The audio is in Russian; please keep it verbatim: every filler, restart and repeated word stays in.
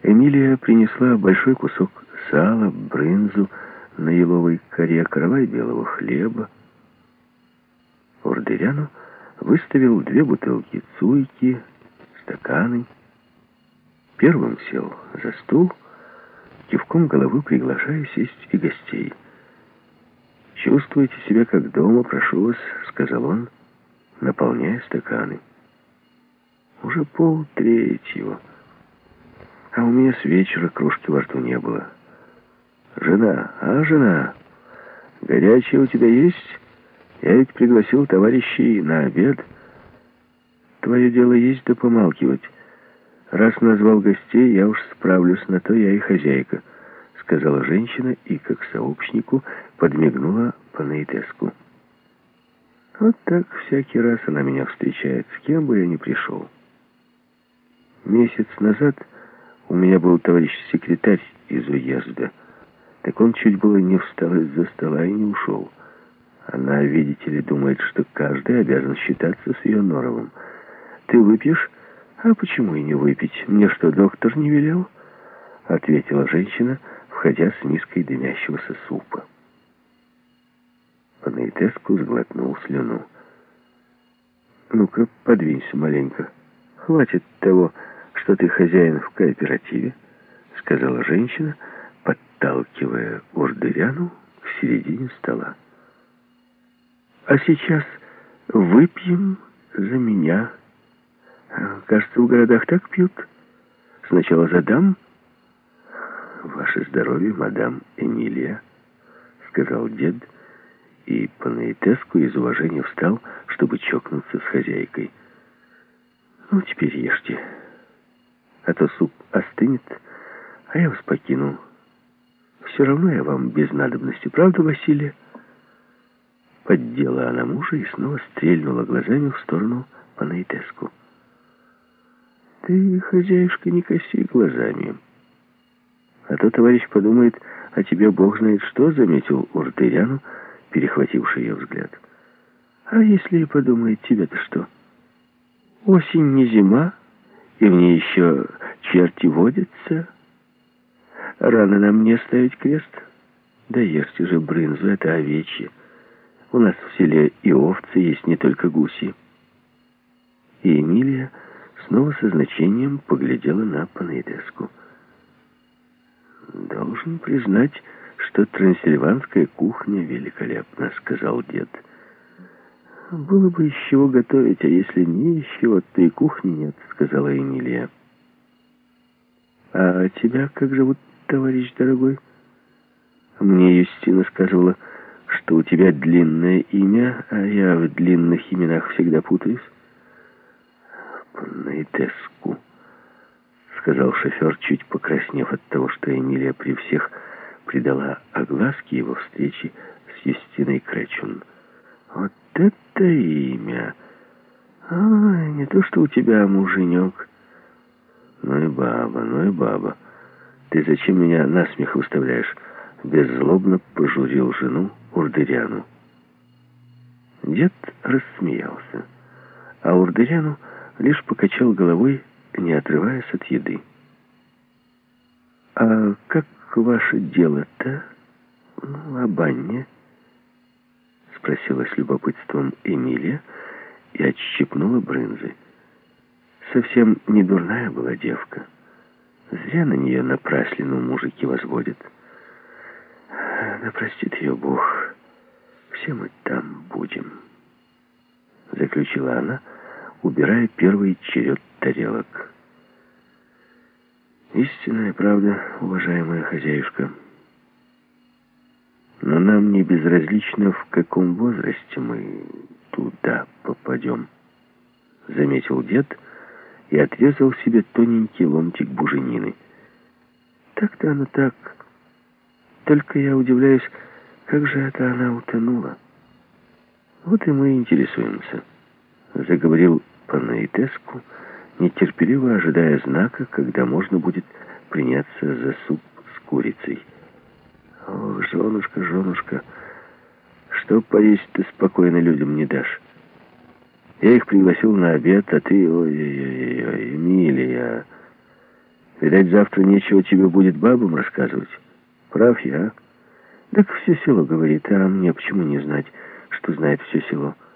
Эмилия принесла большой кусок сала, брынзу на еловой коре, каравай белого хлеба. Ордеряну выставил две бутылки цуйки, стаканы. Первым сел за стул, кивком головы приглашая сесть и гостей. «Чувствуйте себя как дома, прошу вас», — сказал он, наполняя стаканы. «Уже полтретьего, а у меня с вечера кружки во рту не было. Жена, а, жена, горячее у тебя есть? Я ведь пригласил товарищей на обед. Твое дело есть да помалкивать. Раз назвал гостей, я уж справлюсь, на то я и хозяйка», — сказала женщина и, как сообщнику, подмигнула Панаитеску. «Вот так всякий раз она меня встречает, с кем бы я ни пришел. Месяц назад у меня был товарищ-секретарь из уезда. Так он чуть было не встал из-за стола и не ушел. Она, видите ли, думает, что каждый обязан считаться с ее норовом. Ты выпьешь? А почему и не выпить? Мне что, доктор не велел?» — ответила женщина, входя с миской дымящегося супа. Панаитеску сглотнул слюну. «Ну-ка, подвинься маленько. Хватит того, что ты хозяин в кооперативе», — сказала женщина, подталкивая Ордеряну к середине стола. «А сейчас выпьем за меня. Кажется, в городах так пьют. Сначала за дам». «Ваше здоровье, мадам Эмилия», — сказал дед, и Панаитеску из уважения встал, чтобы чокнуться с хозяйкой. «Ну, теперь ешьте, а то суп остынет, а я вас покину. Все равно я вам без надобности, правда, Василия?» Поддела она мужа и снова стрельнула глазами в сторону Панаитеску. «Ты, хозяюшка, не коси глазами, а то товарищ подумает, о тебе бог знает что», — заметил Ордеряну, перехвативший ее взгляд. «А если и подумает, тебе-то что? Осень не зима, и в ней еще черти водятся. Рано нам не ставить крест. Да ешьте же брынзу, это овечье. У нас в селе и овцы есть, не только гуси». И Эмилия снова со значением поглядела на Панаитеску. «Должен признать, что трансильванская кухня великолепна», — сказал дед. «Было бы из чего готовить, а если не из чего, то и кухни нет», — сказала Эмилия. «А тебя как зовут, товарищ дорогой? Мне Юстина сказывала, что у тебя длинное имя, а я в длинных именах всегда путаюсь». «Панаитеску», — сказал шофер, чуть покраснев от того, что Эмилия при всех придала огласке его встречи с Юстиной Кречун. «Вот это имя! А, не то, что у тебя муженек. Ну и баба, ну и баба. Ты зачем меня насмех выставляешь?» Беззлобно пожурил жену Ордеряну. Дед рассмеялся, а Ордеряну лишь покачал головой, не отрываясь от еды. «А как ваше дело-то, ну, о банне?» — спросила с любопытством Эмилия и отщипнула брынзы. Совсем не дурная была девка. Зря на нее напраслину мужики возводят. Да простит ее Бог, все мы там будем, — заключила она, убирая первый черед тарелок. «Истинная правда, уважаемая хозяюшка. Но нам не безразлично, в каком возрасте мы туда попадем», — заметил дед и отрезал себе тоненький ломтик буженины. «Так-то оно так. Только я удивляюсь, как же это она утонула. Вот и мы интересуемся», — заговорил Панаитеску, нетерпеливо ожидая знака, когда можно будет приняться за суп с курицей. «Ох, женушка, женушка, что поесть ты спокойно людям не дашь? Я их пригласил на обед, а ты, ой-ой-ой, Эмилия, Видать, завтра нечего тебе будет бабам рассказывать. Прав я. Так все село говорит, а мне почему не знать, что знает все село?